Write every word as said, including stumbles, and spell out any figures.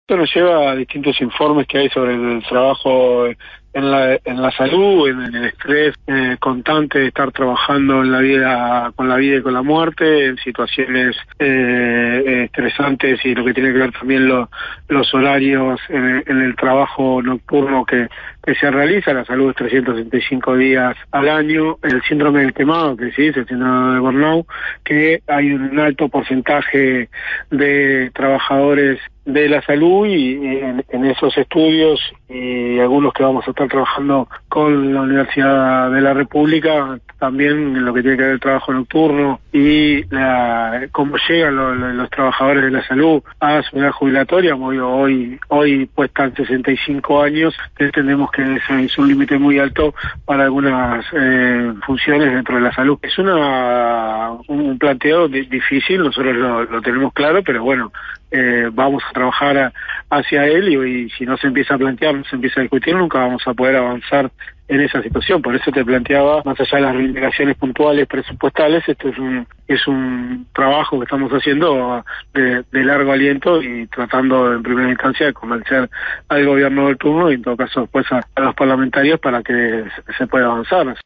Esto nos lleva a distintos informes que hay sobre el trabajo en la, en la salud, en el estrés eh, constante de estar trabajando en la vida, con la vida y con la muerte, en situaciones eh, estresantes y lo que tiene que ver también lo, los horarios en, en el trabajo nocturno que, que se realiza. La salud es trescientos sesenta y cinco días al año. El síndrome del quemado, que sí, es el síndrome de burnout, que hay un alto porcentaje de trabajadores de la salud y en, en esos estudios y algunos que vamos a estar trabajando con la Universidad de la República, también en lo que tiene que ver el trabajo nocturno y la, cómo llegan lo, lo, los trabajadores de la salud a su edad jubilatoria. Hoy hoy, hoy pues están sesenta y cinco años, entendemos que es, es un límite muy alto para algunas eh, funciones dentro de la salud. Es una un planteo difícil, nosotros lo, lo tenemos claro, pero bueno, eh, vamos a trabajar a, hacia él y, y si no se empieza a plantear, no se empieza a discutir, nunca vamos a poder avanzar en esa situación. Por eso te planteaba, más allá de las reivindicaciones puntuales presupuestales, esto es un es un trabajo que estamos haciendo de, de largo aliento y tratando en primera instancia de convencer al gobierno del turno y en todo caso después a, a los parlamentarios para que se pueda avanzar.